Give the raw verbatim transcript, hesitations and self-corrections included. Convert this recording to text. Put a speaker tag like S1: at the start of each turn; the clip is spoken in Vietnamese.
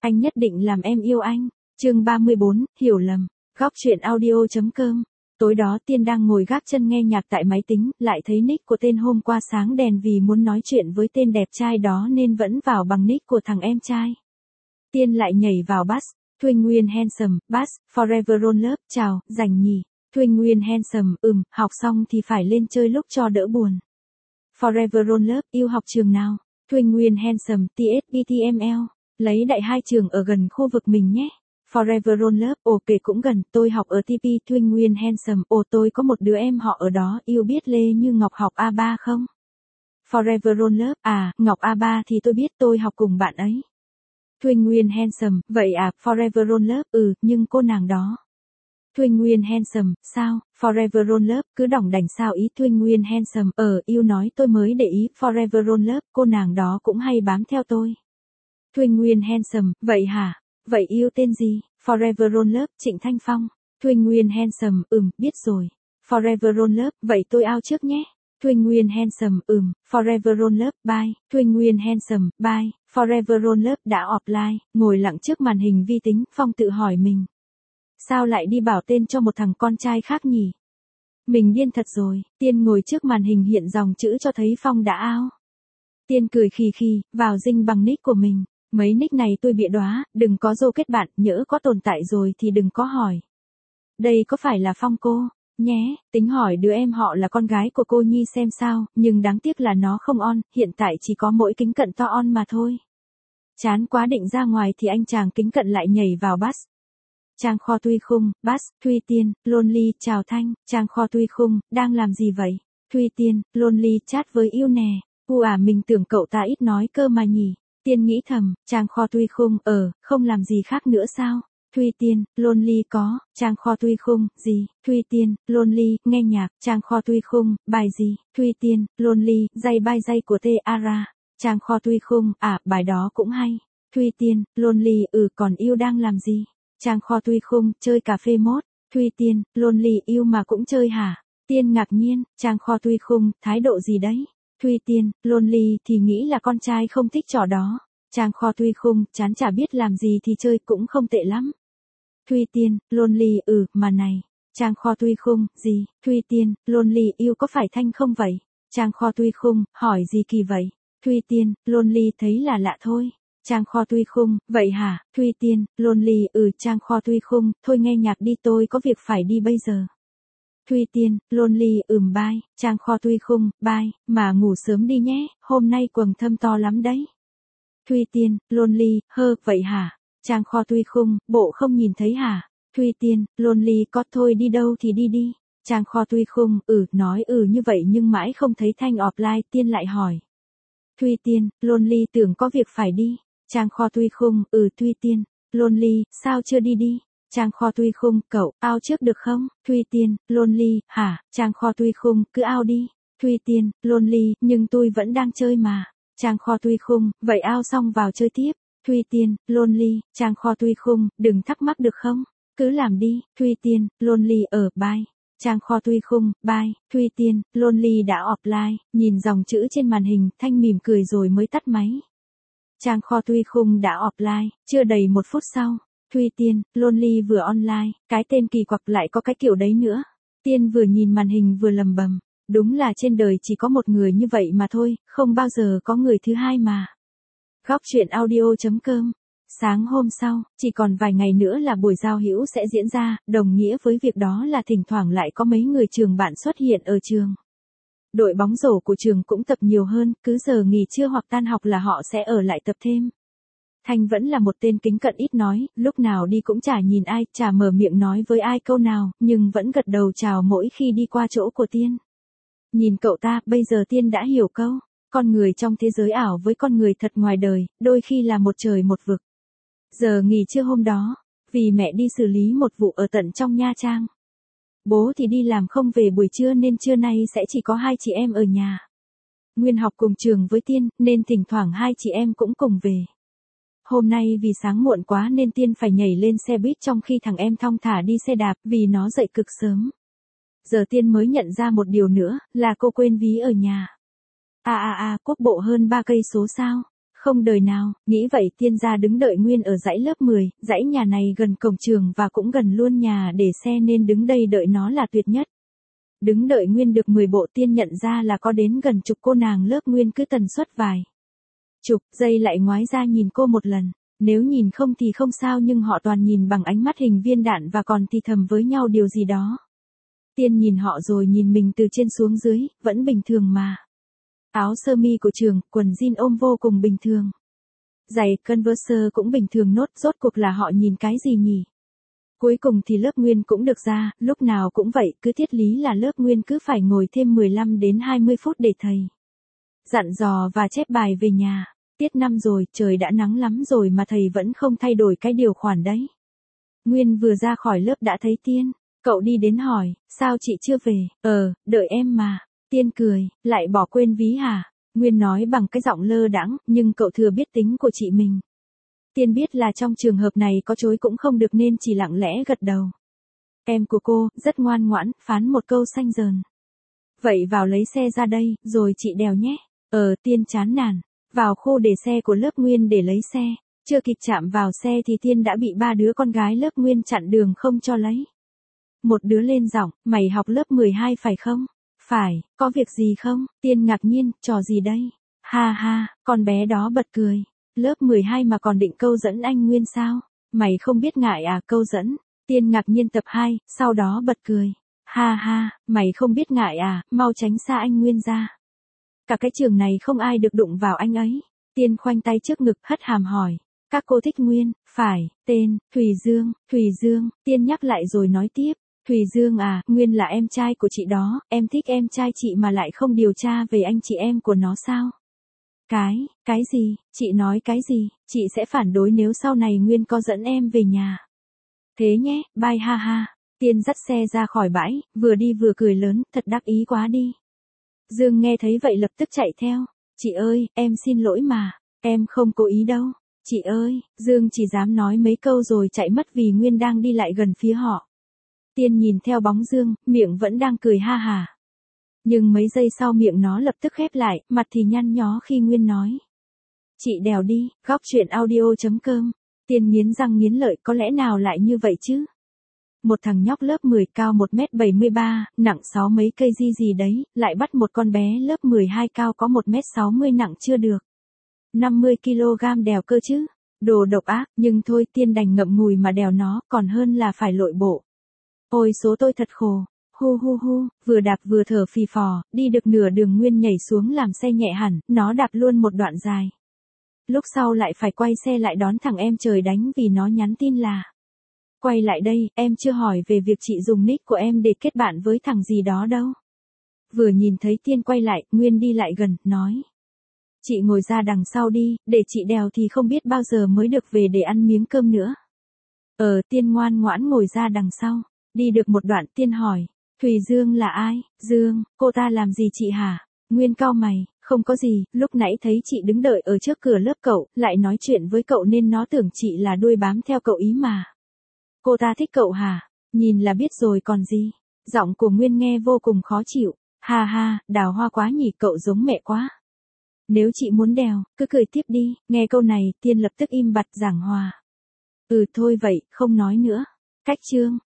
S1: Anh nhất định làm em yêu anh. Chương ba mươi bốn, hiểu lầm. Góc truyện audio chấm com. Tối đó Tiên đang ngồi gác chân nghe nhạc tại máy tính, lại thấy nick của tên hôm qua sáng đèn vì muốn nói chuyện với tên đẹp trai đó nên vẫn vào bằng nick của thằng em trai. Tiên lại nhảy vào bass, Thuyên Nguyên handsome, bass, forever roll up, chào, rảnh nhỉ. Thuyên Nguyên handsome, ừm, học xong thì phải lên chơi lúc cho đỡ buồn. Forever roll up, yêu học trường nào? Thuyên Nguyên handsome, tê ét pê tê em lờ, lấy đại hai trường ở gần khu vực mình nhé. Forever roll up, ồ kể cũng gần, tôi học ở tê pê. Thuyên Nguyên handsome, ồ tôi có một đứa em họ ở đó, yêu biết Lê Như Ngọc học a ba không? Forever roll up, à, Ngọc a ba thì tôi biết, tôi học cùng bạn ấy. Thuyên Nguyên handsome, vậy à, Forever roll up, ừ, nhưng cô nàng đó. Thuyên Nguyên handsome, sao, Forever roll up, cứ đỏng đảnh sao ý. Thuyên Nguyên handsome, ờ, yêu nói tôi mới để ý, Forever roll up, cô nàng đó cũng hay bám theo tôi. Thuyên Nguyên handsome, vậy hả, vậy yêu tên gì? Forever roll up, Trịnh Thanh Phong. Thuyên Nguyên handsome, ừm, biết rồi. Forever roll up, vậy tôi out trước nhé. Thuyên Nguyên handsome, ừm, Forever roll up, bye. Thuyên Nguyên handsome, bye. Forever roll up đã offline, ngồi lặng trước màn hình vi tính, Phong tự hỏi mình. Sao lại đi bảo tên cho một thằng con trai khác nhỉ? Mình điên thật rồi. Tiên ngồi trước màn hình hiện dòng chữ cho thấy Phong đã out. Tiên cười khì khì, vào dinh bằng nick của mình. Mấy nick này tôi bịa đóa, đừng có dô kết bạn, nhỡ có tồn tại rồi thì đừng có hỏi. Đây có phải là Phong cô? Nhé, tính hỏi đứa em họ là con gái của cô Nhi xem sao, nhưng đáng tiếc là nó không on, hiện tại chỉ có mỗi kính cận to on mà thôi. Chán quá định ra ngoài thì anh chàng kính cận lại nhảy vào bass. Trang Kho Tuy Khung, bass, Thuy Tiên, Lonely, chào Thanh. Trang Kho Tuy Khung, đang làm gì vậy? Thuy Tiên, Lonely, chat với yêu nè. U à, mình tưởng cậu ta ít nói cơ mà nhỉ. Tiên nghĩ thầm, Trang Kho Tuy Khung, ờ, không làm gì khác nữa sao? Thuy Tiên, Lonely có. Trang Kho Tuy Khung, gì? Thuy Tiên, Lonely, nghe nhạc. Trang Kho Tuy Khung, bài gì? Thuy Tiên, Lonely, dây bay dây của T A R A. Trang Kho Tuy Khung, à, bài đó cũng hay. Thuy Tiên, Lonely, ừ, còn yêu đang làm gì? Trang Kho Tuy Khung, chơi cà phê mốt. Thuy Tiên, Lonely, yêu mà cũng chơi hả? Tiên ngạc nhiên, Trang Kho Tuy Khung, thái độ gì đấy? Thuy Tiên, Lonely thì nghĩ là con trai không thích trò đó. Trang Kho Tuy Khung, chán chả biết làm gì thì chơi cũng không tệ lắm. Thuy Tiên, Lonely, ừ, mà này. Trang Kho Tuy Khung, gì? Thuy Tiên, Lonely, yêu có phải Thanh không vậy? Trang Kho Tuy Khung, hỏi gì kỳ vậy? Thuy Tiên, Lonely, thấy là lạ thôi. Trang Kho Tuy Khung, vậy hả? Thuy Tiên, Lonely, ừ, Trang Kho Tuy Khung, thôi nghe nhạc đi, tôi có việc phải đi bây giờ. Thuy Tiên, Lonely, ừm, bye. Trang Kho Tuy Khung, bye, mà ngủ sớm đi nhé, hôm nay quầng thâm to lắm đấy. Thuy Tiên, Lonely, hơ, vậy hả? Trang Kho Tuy Khung, bộ không nhìn thấy hả? Thuy Tiên, Lonely, có thôi đi đâu thì đi đi. Trang Kho Tuy Khung, ừ, nói ừ như vậy nhưng mãi không thấy Thanh offline. Tiên lại hỏi. Thuy Tiên, Lonely, tưởng có việc phải đi. Trang Kho Tuy Khung, ừ. Thuy Tiên, Lonely, sao chưa đi đi? Trang Kho Tuy Khung, cậu, out trước được không? Thuy Tiên, Lonely, hả? Trang Kho Tuy Khung, cứ out đi. Thuy Tiên, Lonely, nhưng tôi vẫn đang chơi mà. Trang Kho Tuy Khung, vậy out xong vào chơi tiếp. Thuy Tiên, Lonely, Trang Kho Tuy Khung, đừng thắc mắc được không? Cứ làm đi. Thuy Tiên, Lonely, ở, bye. Trang Kho Tuy Khung, bye. Thuy Tiên, Lonely đã offline, nhìn dòng chữ trên màn hình, Thanh mỉm cười rồi mới tắt máy. Trang Kho Tuy Khung đã offline, chưa đầy một phút sau. Thuy Tiên, Lonely vừa online, cái tên kỳ quặc lại có cái kiểu đấy nữa. Tiên vừa nhìn màn hình vừa lầm bầm. Đúng là trên đời chỉ có một người như vậy mà thôi, không bao giờ có người thứ hai mà. Góc truyện audio chấm com. Sáng hôm sau, chỉ còn vài ngày nữa là buổi giao hữu sẽ diễn ra, đồng nghĩa với việc đó là thỉnh thoảng lại có mấy người trường bạn xuất hiện ở trường. Đội bóng rổ của trường cũng tập nhiều hơn, cứ giờ nghỉ trưa hoặc tan học là họ sẽ ở lại tập thêm. Thanh vẫn là một tên kính cận ít nói, lúc nào đi cũng chả nhìn ai, chả mở miệng nói với ai câu nào, nhưng vẫn gật đầu chào mỗi khi đi qua chỗ của Tiên. Nhìn cậu ta, bây giờ Tiên đã hiểu câu, con người trong thế giới ảo với con người thật ngoài đời, đôi khi là một trời một vực. Giờ nghỉ trưa hôm đó, vì mẹ đi xử lý một vụ ở tận trong Nha Trang. Bố thì đi làm không về buổi trưa nên trưa nay sẽ chỉ có hai chị em ở nhà. Nguyên học cùng trường với Tiên, nên thỉnh thoảng hai chị em cũng cùng về. Hôm nay vì sáng muộn quá nên Tiên phải nhảy lên xe buýt trong khi thằng em thong thả đi xe đạp vì nó dậy cực sớm. Giờ Tiên mới nhận ra một điều nữa, là cô quên ví ở nhà. À à à, quốc bộ hơn ba cây số sao? Không đời nào, nghĩ vậy Tiên ra đứng đợi Nguyên ở dãy lớp mười, dãy nhà này gần cổng trường và cũng gần luôn nhà để xe nên đứng đây đợi nó là tuyệt nhất. Đứng đợi Nguyên được mười bộ Tiên nhận ra là có đến gần chục cô nàng lớp Nguyên cứ tần suất vài chục giây lại ngoái ra nhìn cô một lần. Nếu nhìn không thì không sao nhưng họ toàn nhìn bằng ánh mắt hình viên đạn và còn thì thầm với nhau điều gì đó. Tiên nhìn họ rồi nhìn mình từ trên xuống dưới, vẫn bình thường mà. Áo sơ mi của trường, quần jean ôm vô cùng bình thường. Giày Converse cũng bình thường nốt, rốt cuộc là họ nhìn cái gì nhỉ? Cuối cùng thì lớp Nguyên cũng được ra, lúc nào cũng vậy, cứ thiết lý là lớp Nguyên cứ phải ngồi thêm mười lăm đến hai mươi phút để thầy dặn dò và chép bài về nhà. Tiết năm rồi, trời đã nắng lắm rồi mà thầy vẫn không thay đổi cái điều khoản đấy. Nguyên vừa ra khỏi lớp đã thấy Tiên. Cậu đi đến hỏi, sao chị chưa về? Ờ, đợi em mà. Tiên cười, lại bỏ quên ví hả? Nguyên nói bằng cái giọng lơ đãng, nhưng cậu thừa biết tính của chị mình. Tiên biết là trong trường hợp này có chối cũng không được nên chỉ lặng lẽ gật đầu. Em của cô, rất ngoan ngoãn, phán một câu xanh dờn. Vậy vào lấy xe ra đây, rồi chị đèo nhé. Ờ, Tiên chán nản. Vào khu để xe của lớp Nguyên để lấy xe. Chưa kịp chạm vào xe thì Tiên đã bị ba đứa con gái lớp Nguyên chặn đường không cho lấy. Một đứa lên giọng, mày học lớp mười hai phải không? Phải, có việc gì không? Tiên ngạc nhiên, trò gì đây? Ha ha, con bé đó bật cười. Lớp mười hai mà còn định câu dẫn anh Nguyên sao? Mày không biết ngại à, câu dẫn? Tiên ngạc nhiên tập hai, sau đó bật cười. Ha ha, mày không biết ngại à, mau tránh xa anh Nguyên ra. Cả cái trường này không ai được đụng vào anh ấy. Tiên khoanh tay trước ngực hất hàm hỏi. Các cô thích Nguyên, phải, tên, Thùy Dương, Thùy Dương, Tiên nhắc lại rồi nói tiếp. Thùy Dương à, Nguyên là em trai của chị đó, em thích em trai chị mà lại không điều tra về anh chị em của nó sao? Cái, cái gì, chị nói cái gì, chị sẽ phản đối nếu sau này Nguyên có dẫn em về nhà. Thế nhé, bye ha ha. Tiên dắt xe ra khỏi bãi, vừa đi vừa cười lớn, thật đắc ý quá đi. Dương nghe thấy vậy lập tức chạy theo. Chị ơi, em xin lỗi mà, em không cố ý đâu. Chị ơi, Dương chỉ dám nói mấy câu rồi chạy mất vì Nguyên đang đi lại gần phía họ. Tiên nhìn theo bóng Dương, miệng vẫn đang cười ha hà. Nhưng mấy giây sau miệng nó lập tức khép lại, mặt thì nhăn nhó khi Nguyên nói. Chị đèo đi, góc chuyện audio chấm com. Tiên nghiến răng nghiến lợi, có lẽ nào lại như vậy chứ? Một thằng nhóc lớp mười cao một mét bảy mươi ba, nặng sáu mấy cây gì gì đấy, lại bắt một con bé lớp mười hai cao có một mét sáu mươi nặng chưa được. năm mươi ki lô gam đèo cơ chứ. Đồ độc ác, nhưng thôi Tiên đành ngậm ngùi mà đèo nó, còn hơn là phải lội bộ. Ôi số tôi thật khổ. Hu hu hu, vừa đạp vừa thở phì phò, đi được nửa đường Nguyên nhảy xuống làm xe nhẹ hẳn, nó đạp luôn một đoạn dài. Lúc sau lại phải quay xe lại đón thằng em trời đánh vì nó nhắn tin là. Quay lại đây, em chưa hỏi về việc chị dùng nick của em để kết bạn với thằng gì đó đâu. Vừa nhìn thấy Tiên quay lại, Nguyên đi lại gần, nói. Chị ngồi ra đằng sau đi, để chị đèo thì không biết bao giờ mới được về để ăn miếng cơm nữa. Ờ, Tiên ngoan ngoãn ngồi ra đằng sau. Đi được một đoạn Tiên hỏi. Thùy Dương là ai? Dương, cô ta làm gì chị hả? Nguyên cau mày, không có gì, lúc nãy thấy chị đứng đợi ở trước cửa lớp cậu, lại nói chuyện với cậu nên nó tưởng chị là đuôi bám theo cậu ý mà. Cô ta thích cậu hả? Nhìn là biết rồi còn gì. Giọng của Nguyên nghe vô cùng khó chịu. Ha ha, Đào Hoa quá nhỉ, cậu giống mẹ quá. Nếu chị muốn đèo, cứ cười tiếp đi. Nghe câu này, Tiên lập tức im bặt giảng hòa. Ừ thôi vậy, không nói nữa. Cách chương.